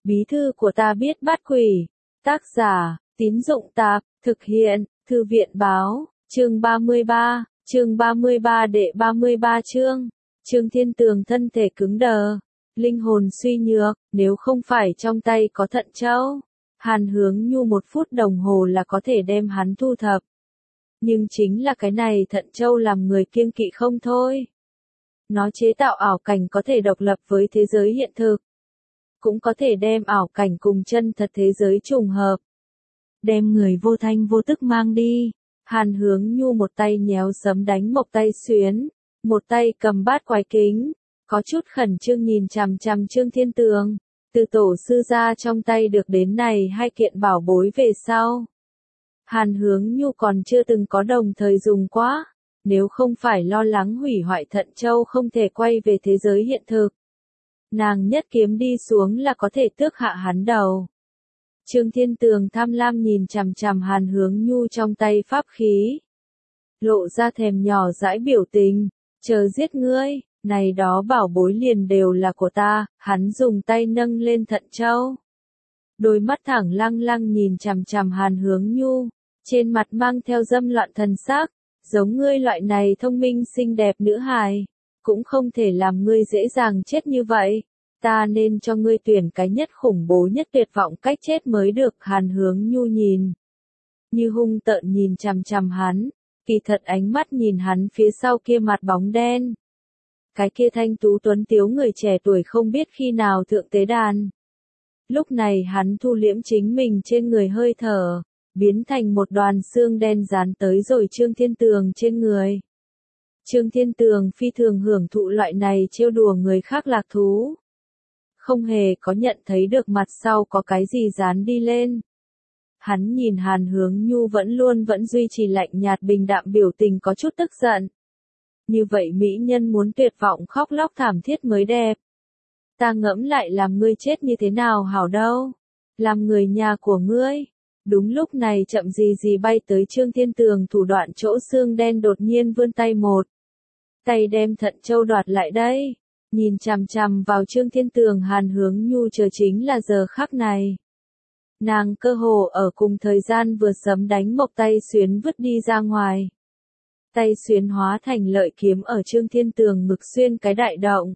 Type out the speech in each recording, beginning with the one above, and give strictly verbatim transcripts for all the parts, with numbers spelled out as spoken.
Bí thư của ta biết bắt quỷ. Tác giả, Tín Dụng Tạp, thực hiện, Thư viện Báo, chương ba mươi ba, chương ba mươi ba đệ ba mươi ba chương. Trương Thiên Tường thân thể cứng đờ, linh hồn suy nhược, nếu không phải trong tay có thận châu, Hàn Hướng Nhu một phút đồng hồ là có thể đem hắn thu thập. Nhưng chính là cái này thận châu làm người kiêng kỵ không thôi. Nó chế tạo ảo cảnh có thể độc lập với thế giới hiện thực, cũng có thể đem ảo cảnh cùng chân thật thế giới trùng hợp. Đem người vô thanh vô tức mang đi. Hàn Hướng Nhu một tay nhéo sấm đánh mộc tay xuyến, một tay cầm bát quái kính, có chút khẩn trương nhìn chằm chằm Trương Thiên Tường. Từ tổ sư ra trong tay được đến này hai kiện bảo bối về sau, Hàn Hướng Nhu còn chưa từng có đồng thời dùng quá, nếu không phải lo lắng hủy hoại thận châu không thể quay về thế giới hiện thực, nàng nhất kiếm đi xuống là có thể tước hạ hắn đầu. Trương Thiên Tường tham lam nhìn chằm chằm Hàn Hướng Nhu trong tay pháp khí, lộ ra thèm nhỏ dãi biểu tình, chờ giết ngươi, này đó bảo bối liền đều là của ta. Hắn dùng tay nâng lên thận châu, đôi mắt thẳng lăng lăng nhìn chằm chằm Hàn Hướng Nhu, trên mặt mang theo dâm loạn thần sắc, giống ngươi loại này thông minh xinh đẹp nữ hài, cũng không thể làm ngươi dễ dàng chết như vậy. Ta nên cho ngươi tuyển cái nhất khủng bố nhất tuyệt vọng cách chết mới được. Hàn Hướng Nhu nhìn như hung tợn nhìn chằm chằm hắn, kỳ thật ánh mắt nhìn hắn phía sau kia mặt bóng đen. Cái kia thanh tú tuấn tiếu người trẻ tuổi không biết khi nào thượng tế đàn. Lúc này hắn thu liễm chính mình trên người hơi thở, biến thành một đoàn xương đen dán tới rồi Trương Thiên Tường trên người. Trương Thiên Tường phi thường hưởng thụ loại này trêu đùa người khác lạc thú, không hề có nhận thấy được mặt sau có cái gì dán đi lên. Hắn nhìn Hàn Hướng Nhu vẫn luôn vẫn duy trì lạnh nhạt bình đạm biểu tình có chút tức giận. Như vậy mỹ nhân muốn tuyệt vọng khóc lóc thảm thiết mới đẹp. Ta ngẫm lại làm ngươi chết như thế nào hảo đâu. Làm người nhà của ngươi. Đúng lúc này chậm gì gì bay tới Trương Thiên Tường thủ đoạn chỗ xương đen đột nhiên vươn tay một. Tay đem thận châu đoạt lại đây. Nhìn chằm chằm vào Trương Thiên Tường Hàn Hướng Nhu chờ chính là giờ khắc này. Nàng cơ hồ ở cùng thời gian vừa sấm đánh mộc tay xuyến vứt đi ra ngoài. Tay xuyến hóa thành lợi kiếm ở Trương Thiên Tường ngực xuyên cái đại động,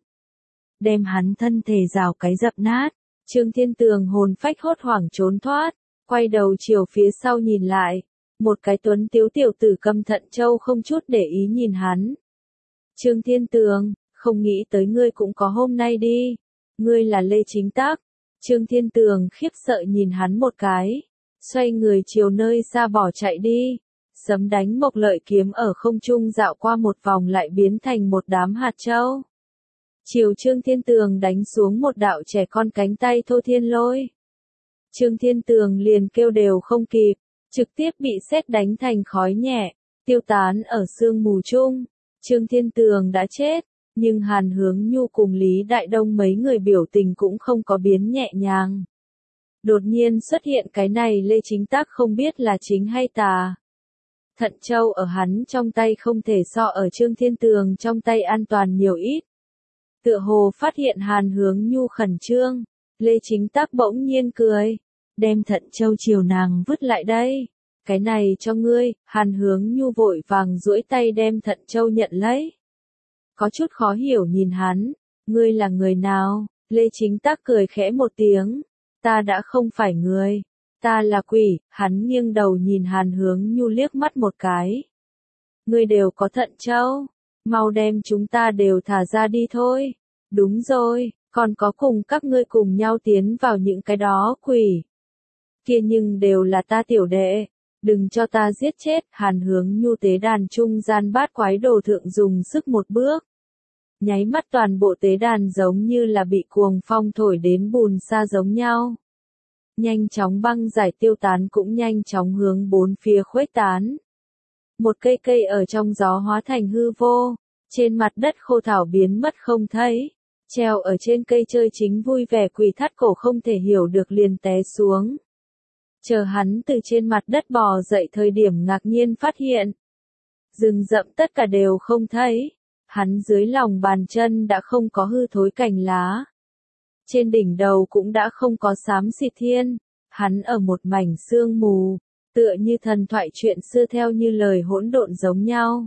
đem hắn thân thể rào cái dập nát. Trương Thiên Tường hồn phách hốt hoảng trốn thoát, quay đầu chiều phía sau nhìn lại, một cái tuấn tiếu tiểu tử cầm thận châu không chút để ý nhìn hắn. Trương Thiên Tường, không nghĩ tới ngươi cũng có hôm nay đi, ngươi là Lê Chính Tác. Trương Thiên Tường khiếp sợ nhìn hắn một cái, xoay người chiều nơi xa bỏ chạy đi. Sấm đánh mộc lợi kiếm ở không trung dạo qua một vòng lại biến thành một đám hạt châu. Chiều Trương Thiên Tường đánh xuống một đạo trẻ con cánh tay thô thiên lôi. Trương Thiên Tường liền kêu đều không kịp, trực tiếp bị sét đánh thành khói nhẹ, tiêu tán ở sương mù chung. Trương Thiên Tường đã chết, nhưng Hàn Hướng Nhu cùng Lý Đại Đông mấy người biểu tình cũng không có biến nhẹ nhàng. Đột nhiên xuất hiện cái này Lê Chính Tác không biết là chính hay tà. Thận châu ở hắn trong tay không thể so ở Trương Thiên Tường trong tay an toàn nhiều ít. Tựa hồ phát hiện Hàn Hướng Nhu khẩn trương, Lê Chính Tác bỗng nhiên cười, đem thận châu chiều nàng vứt lại đây. Cái này cho ngươi. Hàn Hướng Nhu vội vàng duỗi tay đem thận châu nhận lấy. Có chút khó hiểu nhìn hắn, ngươi là người nào? Lê Chính Tác cười khẽ một tiếng, ta đã không phải người. Ta là quỷ. Hắn nghiêng đầu nhìn Hàn Hướng Nhu liếc mắt một cái. Ngươi đều có thận châu, mau đem chúng ta đều thả ra đi thôi. Đúng rồi, còn có cùng các ngươi cùng nhau tiến vào những cái đó quỷ. Kia nhưng đều là ta tiểu đệ, đừng cho ta giết chết. Hàn Hướng Nhu tế đàn trung gian bát quái đồ thượng dùng sức một bước. Nháy mắt toàn bộ tế đàn giống như là bị cuồng phong thổi đến bùn xa giống nhau. Nhanh chóng băng giải tiêu tán cũng nhanh chóng hướng bốn phía khuếch tán. Một cây cây ở trong gió hóa thành hư vô, trên mặt đất khô thảo biến mất không thấy, treo ở trên cây chơi chính vui vẻ quỷ thắt cổ không thể hiểu được liền té xuống. Chờ hắn từ trên mặt đất bò dậy thời điểm ngạc nhiên phát hiện, rừng rậm tất cả đều không thấy, hắn dưới lòng bàn chân đã không có hư thối cành lá. trên đỉnh đầu cũng đã không có xám xịt thiên, hắn ở một mảnh sương mù, tựa như thần thoại chuyện xưa theo như lời hỗn độn giống nhau.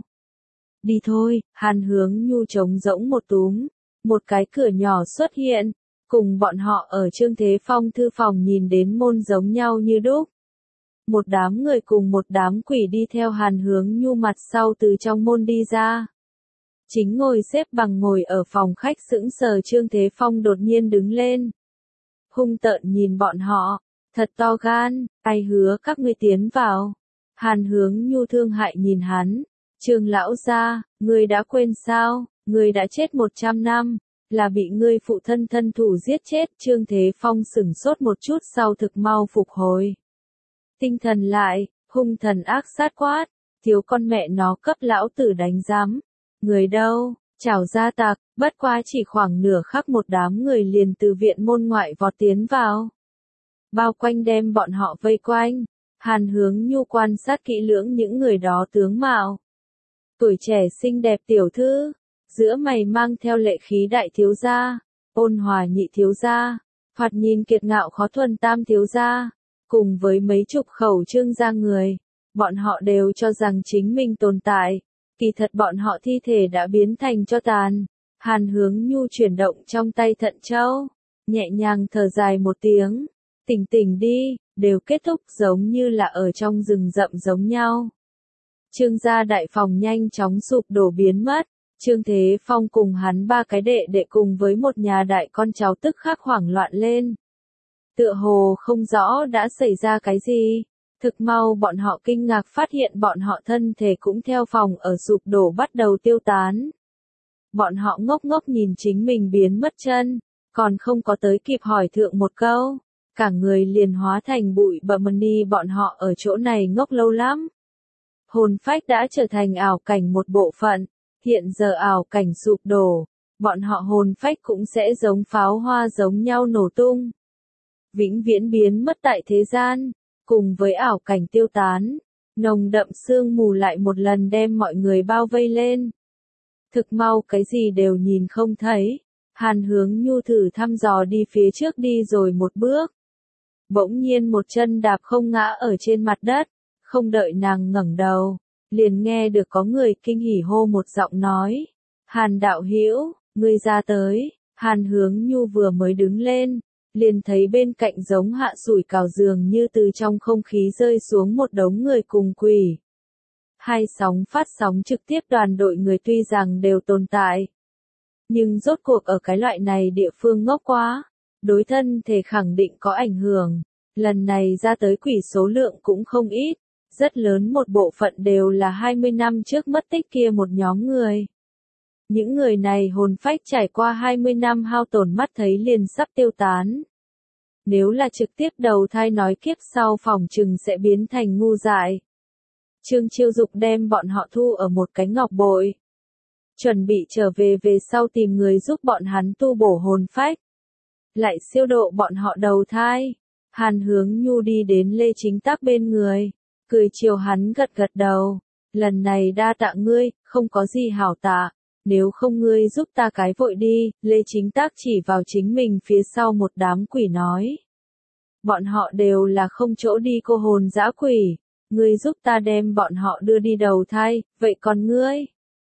Đi thôi, Hàn Hướng Nhu trống rỗng một túm, một cái cửa nhỏ xuất hiện, cùng bọn họ ở Trương Thế Phong thư phòng nhìn đến môn giống nhau như đúc. Một đám người cùng một đám quỷ đi theo Hàn Hướng Nhu mặt sau từ trong môn đi ra. Chính ngồi xếp bằng ngồi ở phòng khách sững sờ Trương Thế Phong đột nhiên đứng lên. Hung tợn nhìn bọn họ, thật to gan, ai hứa các ngươi tiến vào. Hàn Hướng Nhu thương hại nhìn hắn, Trương lão gia, ngươi đã quên sao, ngươi đã chết một trăm năm, là bị ngươi phụ thân thân thủ giết chết. Trương Thế Phong sửng sốt một chút sau thực mau phục hồi tinh thần lại, hung thần ác sát quát, thiếu con mẹ nó cấp lão tử đánh giám. Người đâu, chào gia tặc, bất quá chỉ khoảng nửa khắc một đám người liền từ viện môn ngoại vọt tiến vào. Bao quanh đem bọn họ vây quanh, Hàn Hướng Nhu quan sát kỹ lưỡng những người đó tướng mạo. Tuổi trẻ xinh đẹp tiểu thư, giữa mày mang theo lệ khí đại thiếu gia, ôn hòa nhị thiếu gia, thoạt nhìn kiệt ngạo khó thuần tam thiếu gia, cùng với mấy chục khẩu Trương gia người, bọn họ đều cho rằng chính mình tồn tại, kỳ thật bọn họ thi thể đã biến thành tro tàn. Hàn Hướng Nhu chuyển động trong tay thận châu, nhẹ nhàng thở dài một tiếng, tỉnh tỉnh đi, đều kết thúc giống như là ở trong rừng rậm giống nhau. Trương gia đại phòng nhanh chóng sụp đổ biến mất, Trương Thế Phong cùng hắn ba cái đệ đệ cùng với một nhà đại con cháu tức khắc hoảng loạn lên. Tựa hồ không rõ đã xảy ra cái gì, thực mau bọn họ kinh ngạc phát hiện bọn họ thân thể cũng theo phòng ở sụp đổ bắt đầu tiêu tán. Bọn họ ngốc ngốc nhìn chính mình biến mất chân, còn không có tới kịp hỏi thượng một câu, cả người liền hóa thành bụi bặm đi. Bọn họ ở chỗ này ngốc lâu lắm. Hồn phách đã trở thành ảo cảnh một bộ phận, hiện giờ ảo cảnh sụp đổ, bọn họ hồn phách cũng sẽ giống pháo hoa giống nhau nổ tung. Vĩnh viễn biến mất tại thế gian, cùng với ảo cảnh tiêu tán, nồng đậm sương mù lại một lần đem mọi người bao vây lên. Thực mau cái gì đều nhìn không thấy, Hàn Hướng Nhu thử thăm dò đi phía trước đi rồi một bước. Bỗng nhiên một chân đạp không ngã ở trên mặt đất, không đợi nàng ngẩng đầu, liền nghe được có người kinh hỉ hô một giọng nói. Hàn đạo hữu, ngươi ra tới. Hàn Hướng Nhu vừa mới đứng lên, liền thấy bên cạnh giống hạ sủi cảo dường như từ trong không khí rơi xuống một đống người cùng quỳ. Hai sóng phát sóng trực tiếp đoàn đội người tuy rằng đều tồn tại, nhưng rốt cuộc ở cái loại này địa phương ngốc quá, đối thân thể khẳng định có ảnh hưởng. Lần này ra tới quỷ số lượng cũng không ít, rất lớn một bộ phận đều là hai mươi năm trước mất tích kia một nhóm người. Những người này hồn phách trải qua hai mươi năm hao tổn mắt thấy liền sắp tiêu tán. Nếu là trực tiếp đầu thai nói kiếp sau phòng trừng sẽ biến thành ngu dại. Trương Chiêu Dục đem bọn họ thu ở một cái ngọc bội, chuẩn bị trở về về sau tìm người giúp bọn hắn tu bổ hồn phách, lại siêu độ bọn họ đầu thai. Hàn Hướng Nhu đi đến Lê Chính Tác bên người, cười chiều hắn gật gật đầu. Lần này đa tạ ngươi, không có gì hảo tạ, nếu không ngươi giúp ta cái vội đi. Lê Chính Tác chỉ vào chính mình phía sau một đám quỷ nói. Bọn họ đều là không chỗ đi cô hồn dã quỷ, ngươi giúp ta đem bọn họ đưa đi đầu thai, vậy còn ngươi?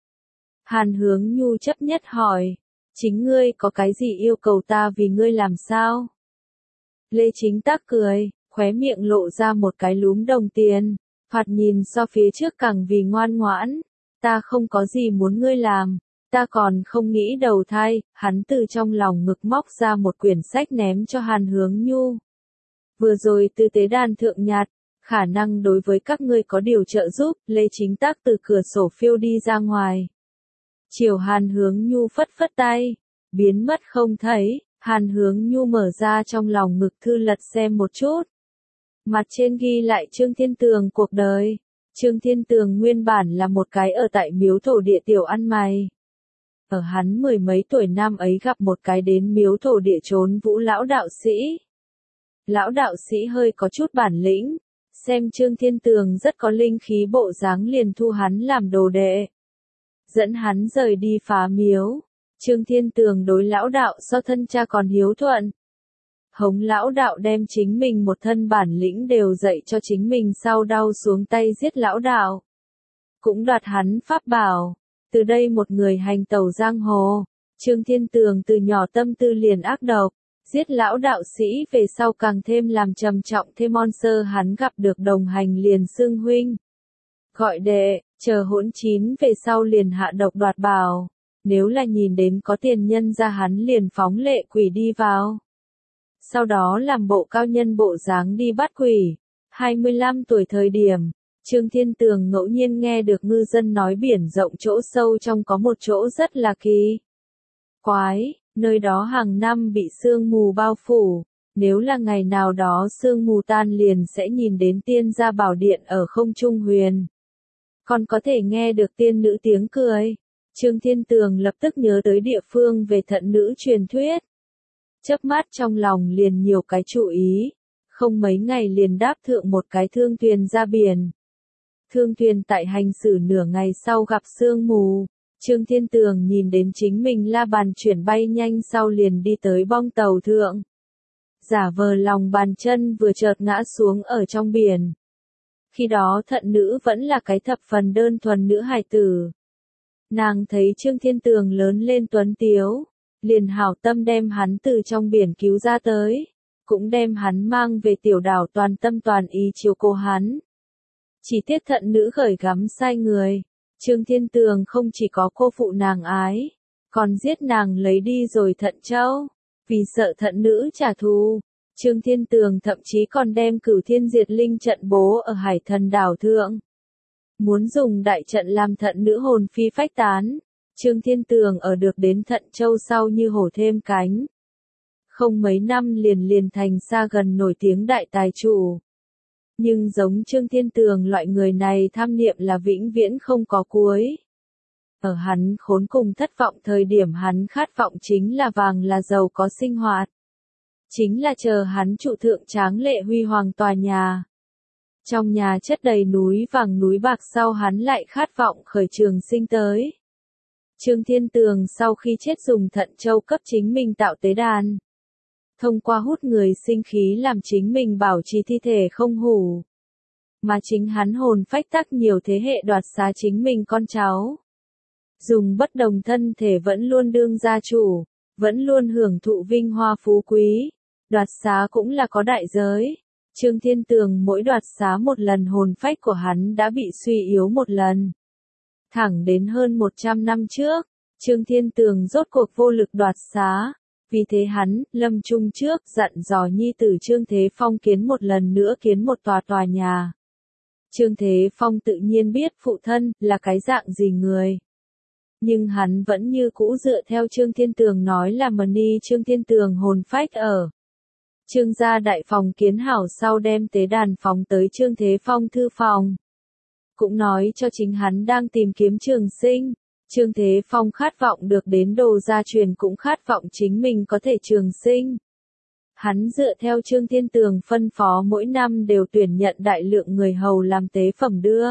Hàn Hướng Nhu chấp nhất hỏi, chính ngươi có cái gì yêu cầu ta vì ngươi làm sao? Lê Chính Tác cười, khóe miệng lộ ra một cái lúm đồng tiền, thoạt nhìn so phía trước càng vì ngoan ngoãn. Ta không có gì muốn ngươi làm, ta còn không nghĩ đầu thai. Hắn từ trong lòng ngực móc ra một quyển sách ném cho Hàn Hướng Nhu. Vừa rồi từ tế đàn thượng nhạt, khả năng đối với các ngươi có điều trợ giúp. Lê Chính Tác từ cửa sổ phiêu đi ra ngoài. Chiều Hàn Hướng Nhu phất phất tay, biến mất không thấy. Hàn Hướng Nhu mở ra trong lòng ngực thư lật xem một chút. Mặt trên ghi lại Trương Thiên Tường cuộc đời. Trương Thiên Tường nguyên bản là một cái ở tại miếu thổ địa tiểu ăn mày. Ở hắn mười mấy tuổi năm ấy gặp một cái đến miếu thổ địa trốn vũ lão đạo sĩ. Lão đạo sĩ hơi có chút bản lĩnh, xem Trương Thiên Tường rất có linh khí bộ dáng liền thu hắn làm đồ đệ. Dẫn hắn rời đi phá miếu. Trương Thiên Tường đối lão đạo so thân cha còn hiếu thuận, Hống lão đạo đem chính mình một thân bản lĩnh đều dạy cho chính mình sau đau xuống tay giết lão đạo. Cũng đoạt hắn pháp bảo. Từ đây một người hành tẩu giang hồ. Trương Thiên Tường từ nhỏ tâm tư liền ác độc. Giết lão đạo sĩ về sau càng thêm làm trầm trọng thêm monster hắn gặp được đồng hành liền xưng huynh. Gọi đệ, chờ hỗn chín về sau liền hạ độc đoạt bảo. Nếu là nhìn đến có tiền nhân ra hắn liền phóng lệ quỷ đi vào. Sau đó làm bộ cao nhân bộ dáng đi bắt quỷ. hai mươi lăm tuổi thời điểm, Trương Thiên Tường ngẫu nhiên nghe được ngư dân nói biển rộng chỗ sâu trong có một chỗ rất là kỳ quái, nơi đó hàng năm bị sương mù bao phủ. Nếu là ngày nào đó sương mù tan liền sẽ nhìn đến tiên gia bảo điện ở không trung huyền. Còn có thể nghe được tiên nữ tiếng cười. Trương Thiên Tường lập tức nhớ tới địa phương về thận nữ truyền thuyết. Chớp mắt trong lòng liền nhiều cái chú ý. Không mấy ngày liền đáp thượng một cái thương thuyền ra biển. Thương thuyền tại hành xử nửa ngày sau gặp sương mù. Trương Thiên Tường nhìn đến chính mình la bàn chuyển bay nhanh sau liền đi tới bong tàu thượng. Giả vờ lòng bàn chân vừa chợt ngã xuống ở trong biển. Khi đó thận nữ vẫn là cái thập phần đơn thuần nữ hài tử. Nàng thấy Trương Thiên Tường lớn lên tuấn tiếu, liền hảo tâm đem hắn từ trong biển cứu ra tới, cũng đem hắn mang về tiểu đảo toàn tâm toàn ý chiếu cố hắn. Chỉ tiếc thận nữ gởi gắm sai người, Trương Thiên Tường không chỉ có cô phụ nàng ái, còn giết nàng lấy đi rồi thận châu, vì sợ thận nữ trả thù. Trương Thiên Tường thậm chí còn đem Cửu Thiên Diệt Linh trận bố ở Hải Thần đảo thượng. Muốn dùng đại trận làm thận nữ hồn phi phách tán. Trương Thiên Tường ở được đến thận châu sau như hổ thêm cánh. Không mấy năm liền liền thành xa gần nổi tiếng đại tài chủ. Nhưng giống Trương Thiên Tường loại người này tham niệm là vĩnh viễn không có cuối. Ở hắn khốn cùng thất vọng thời điểm hắn khát vọng chính là vàng là giàu có sinh hoạt. Chính là chờ hắn trụ thượng tráng lệ huy hoàng tòa nhà. Trong nhà chất đầy núi vàng núi bạc sau hắn lại khát vọng khởi trường sinh tới. Trương Thiên Tường sau khi chết dùng thận châu cấp chính mình tạo tế đàn. Thông qua hút người sinh khí làm chính mình bảo trì thi thể không hủ. Mà chính hắn hồn phách tắc nhiều thế hệ đoạt xá chính mình con cháu. Dùng bất đồng thân thể vẫn luôn đương gia chủ, vẫn luôn hưởng thụ vinh hoa phú quý. Đoạt xá cũng là có đại giới. Trương Thiên Tường mỗi đoạt xá một lần hồn phách của hắn đã bị suy yếu một lần. Thẳng đến hơn một trăm năm trước, Trương Thiên Tường rốt cuộc vô lực đoạt xá. Vì thế hắn, lâm chung trước, dặn dò nhi tử Trương Thế Phong kiến một lần nữa kiến một tòa tòa nhà. Trương Thế Phong tự nhiên biết phụ thân là cái dạng gì người. Nhưng hắn vẫn như cũ dựa theo Trương Thiên Tường nói là mà ni Trương Thiên Tường hồn phách ở. Trương gia đại phòng kiến hảo sau đem tế đàn phóng tới Trương Thế Phong thư phòng. Cũng nói cho chính hắn đang tìm kiếm trường sinh. Trương Thế Phong khát vọng được đến đồ gia truyền cũng khát vọng chính mình có thể trường sinh. Hắn dựa theo Trương Thiên Tường phân phó mỗi năm đều tuyển nhận đại lượng người hầu làm tế phẩm đưa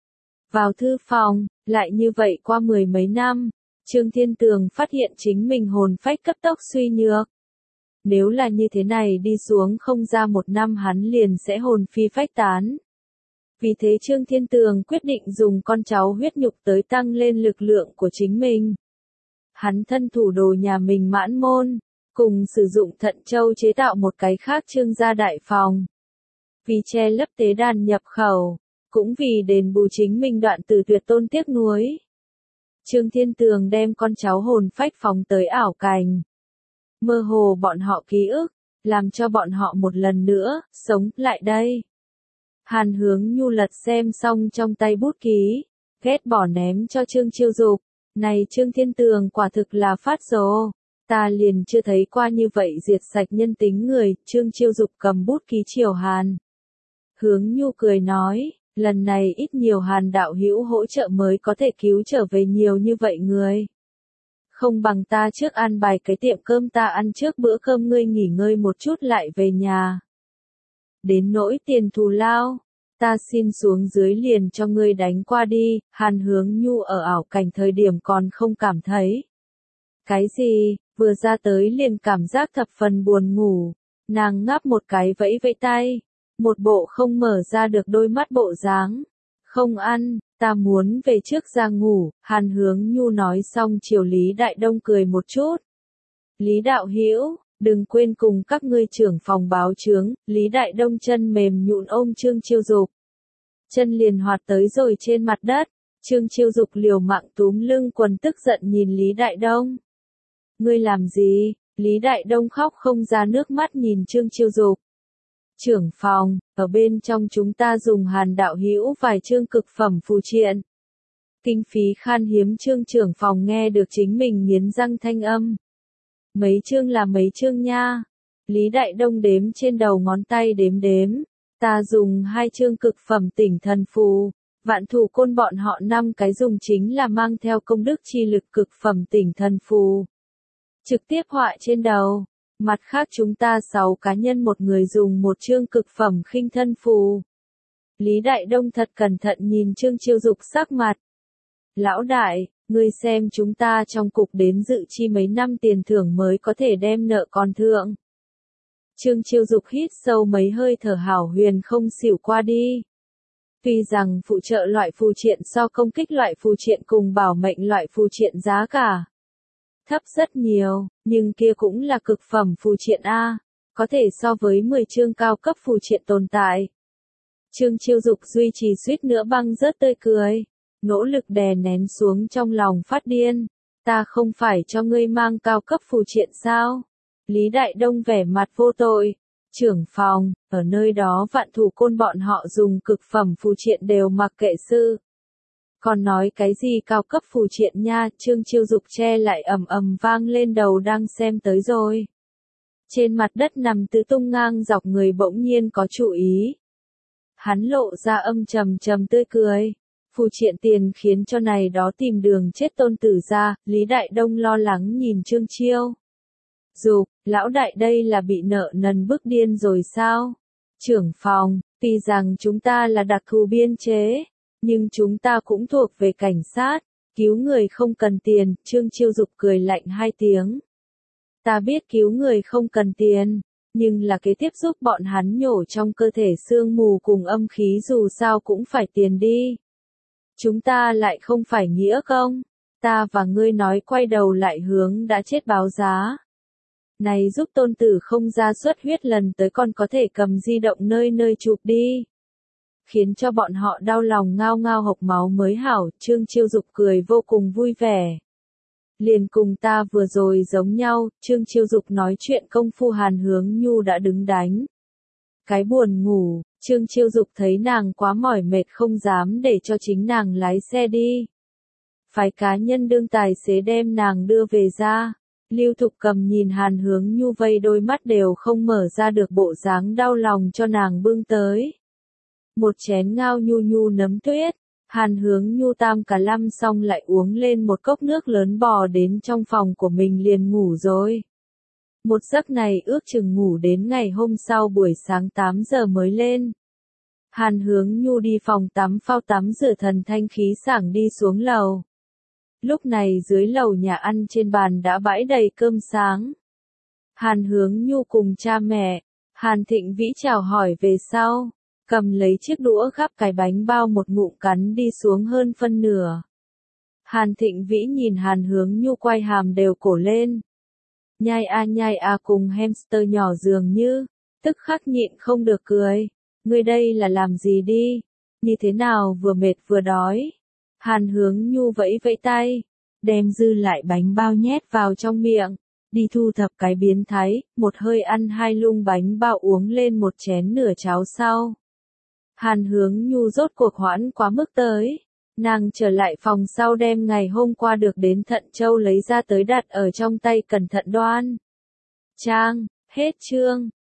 vào thư phòng, lại như vậy qua mười mấy năm, Trương Thiên Tường phát hiện chính mình hồn phách cấp tốc suy nhược. Nếu là như thế này đi xuống không ra một năm hắn liền sẽ hồn phi phách tán. Vì thế Trương Thiên Tường quyết định dùng con cháu huyết nhục tới tăng lên lực lượng của chính mình. Hắn thân thủ đồ nhà mình mãn môn, cùng sử dụng thận châu chế tạo một cái khác Trương gia đại phòng. Vì che lấp tế đàn nhập khẩu, cũng vì đền bù chính mình đoạn từ tuyệt tôn tiếc nuối. Trương Thiên Tường đem con cháu hồn phách phóng tới ảo cảnh. Mơ hồ bọn họ ký ức, làm cho bọn họ một lần nữa, sống lại đây. Hàn Hướng Nhu lật xem xong trong tay bút ký, ghét bỏ ném cho Trương Chiêu Dục. Này Trương Thiên Tường quả thực là phát rồ, ta liền chưa thấy qua như vậy diệt sạch nhân tính người. Trương Chiêu Dục cầm bút ký chiều Hàn Hướng Nhu cười nói, lần này ít nhiều Hàn đạo hữu hỗ trợ mới có thể cứu trở về nhiều như vậy người. Không bằng ta trước ăn bài cái tiệm cơm ta ăn trước bữa cơm ngươi nghỉ ngơi một chút lại về nhà. Đến nỗi tiền thù lao, ta xin xuống dưới liền cho ngươi đánh qua đi. Hàn Hướng Nhu ở ảo cảnh thời điểm còn không cảm thấy. Cái gì, vừa ra tới liền cảm giác thập phần buồn ngủ. Nàng ngáp một cái vẫy vẫy tay, một bộ không mở ra được đôi mắt bộ dáng. Không ăn, ta muốn về trước ra ngủ, Hàn Hướng Nhu nói xong chiều Lý Đại Đông cười một chút. Lý đạo hữu, đừng quên cùng các ngươi trưởng phòng báo chướng, Lý Đại Đông chân mềm nhũn ôm Trương Chiêu Dục. Chân liền hoạt tới rồi trên mặt đất, Trương Chiêu Dục liều mạng túm lưng quần tức giận nhìn Lý Đại Đông. Ngươi làm gì? Lý Đại Đông khóc không ra nước mắt nhìn Trương Chiêu Dục. Trưởng phòng, ở bên trong chúng ta dùng Hàn đạo hữu vài chương cực phẩm phù triện. Kinh phí khan hiếm Trương trưởng phòng nghe được chính mình nghiến răng thanh âm. Mấy chương là mấy chương nha. Lý Đại Đông đếm trên đầu ngón tay đếm đếm. Ta dùng hai chương cực phẩm tỉnh thần phù. Vạn thủ côn bọn họ năm cái dùng chính là mang theo công đức chi lực cực phẩm tỉnh thần phù. Trực tiếp họa trên đầu. Mặt khác chúng ta sáu cá nhân một người dùng một chương cực phẩm khinh thân phù. Lý Đại Đông thật cẩn thận nhìn Trương Chiêu Dục sắc mặt. Lão đại, ngươi xem chúng ta trong cục đến dự chi mấy năm tiền thưởng mới có thể đem nợ còn thượng. Trương Chiêu Dục hít sâu mấy hơi thở hảo huyền không xỉu qua đi. Tuy rằng phụ trợ loại phù triện so công kích loại phù triện cùng bảo mệnh loại phù triện giá cả thấp rất nhiều, nhưng kia cũng là cực phẩm phù triện A, có thể so với mười chương cao cấp phù triện tồn tại. Trương Chiêu Dục duy trì suýt nữa băng rớt tươi cười, nỗ lực đè nén xuống trong lòng phát điên. Ta không phải cho ngươi mang cao cấp phù triện sao? Lý Đại Đông vẻ mặt vô tội. Trưởng phòng, ở nơi đó vạn thủ côn bọn họ dùng cực phẩm phù triện đều mặc kệ sư. Còn nói cái gì cao cấp phù triện nha, Trương Chiêu Dục che lại ầm ầm vang lên đầu đang xem tới rồi. Trên mặt đất nằm tứ tung ngang dọc người bỗng nhiên có chú ý. Hắn lộ ra âm trầm trầm tươi cười. Phù triện tiền khiến cho này đó tìm đường chết tôn tử ra, Lý Đại Đông lo lắng nhìn Trương Chiêu Dục, lão đại đây là bị nợ nần bức điên rồi sao? Trưởng phòng, tuy rằng chúng ta là đặc thù biên chế, nhưng chúng ta cũng thuộc về cảnh sát, cứu người không cần tiền, Trương Chiêu Dục cười lạnh hai tiếng. Ta biết cứu người không cần tiền, nhưng là kế tiếp giúp bọn hắn nhổ trong cơ thể sương mù cùng âm khí dù sao cũng phải tiền đi. Chúng ta lại không phải nghĩa công, ta và ngươi nói quay đầu lại hướng đã chết báo giá. Này giúp tôn tử không ra xuất huyết lần tới còn có thể cầm di động nơi nơi chụp đi. Khiến cho bọn họ đau lòng ngao ngao hộc máu mới hảo, Trương Chiêu Dục cười vô cùng vui vẻ. Liền cùng ta vừa rồi giống nhau, Trương Chiêu Dục nói chuyện công phu Hàn Hướng Nhu đã đứng đánh. Cái buồn ngủ, Trương Chiêu Dục thấy nàng quá mỏi mệt không dám để cho chính nàng lái xe đi. Phái cá nhân đương tài xế đem nàng đưa về ra. Lưu Thục Cầm nhìn Hàn Hướng Nhu vây đôi mắt đều không mở ra được bộ dáng đau lòng cho nàng bưng tới. Một chén ngao nhu nhu nấm tuyết, Hàn Hướng Nhu tam cả lăm xong lại uống lên một cốc nước lớn bò đến trong phòng của mình liền ngủ rồi. Một giấc này ước chừng ngủ đến ngày hôm sau buổi sáng tám giờ mới lên. Hàn Hướng Nhu đi phòng tắm phao tắm rửa thần thanh khí sảng đi xuống lầu. Lúc này dưới lầu nhà ăn trên bàn đã bãi đầy cơm sáng. Hàn Hướng Nhu cùng cha mẹ, Hàn Thịnh Vĩ chào hỏi về sau, cầm lấy chiếc đũa gắp cái bánh bao một ngụm cắn đi xuống hơn phân nửa. Hàn Thịnh Vĩ nhìn Hàn Hướng Nhu quay hàm đều cổ lên. Nhai a nhai a cùng hamster nhỏ dường như, tức khắc nhịn không được cười. Ngươi đây là làm gì đi? Như thế nào vừa mệt vừa đói? Hàn Hướng Nhu vẫy vẫy tay, đem dư lại bánh bao nhét vào trong miệng, đi thu thập cái biến thái, một hơi ăn hai lung bánh bao uống lên một chén nửa cháo sau. Hàn Hướng Nhu rốt cuộc hoãn quá mức tới, nàng trở lại phòng sau đem ngày hôm qua được đến thận châu lấy ra tới đặt ở trong tay cẩn thận đoan. Trang, hết chương.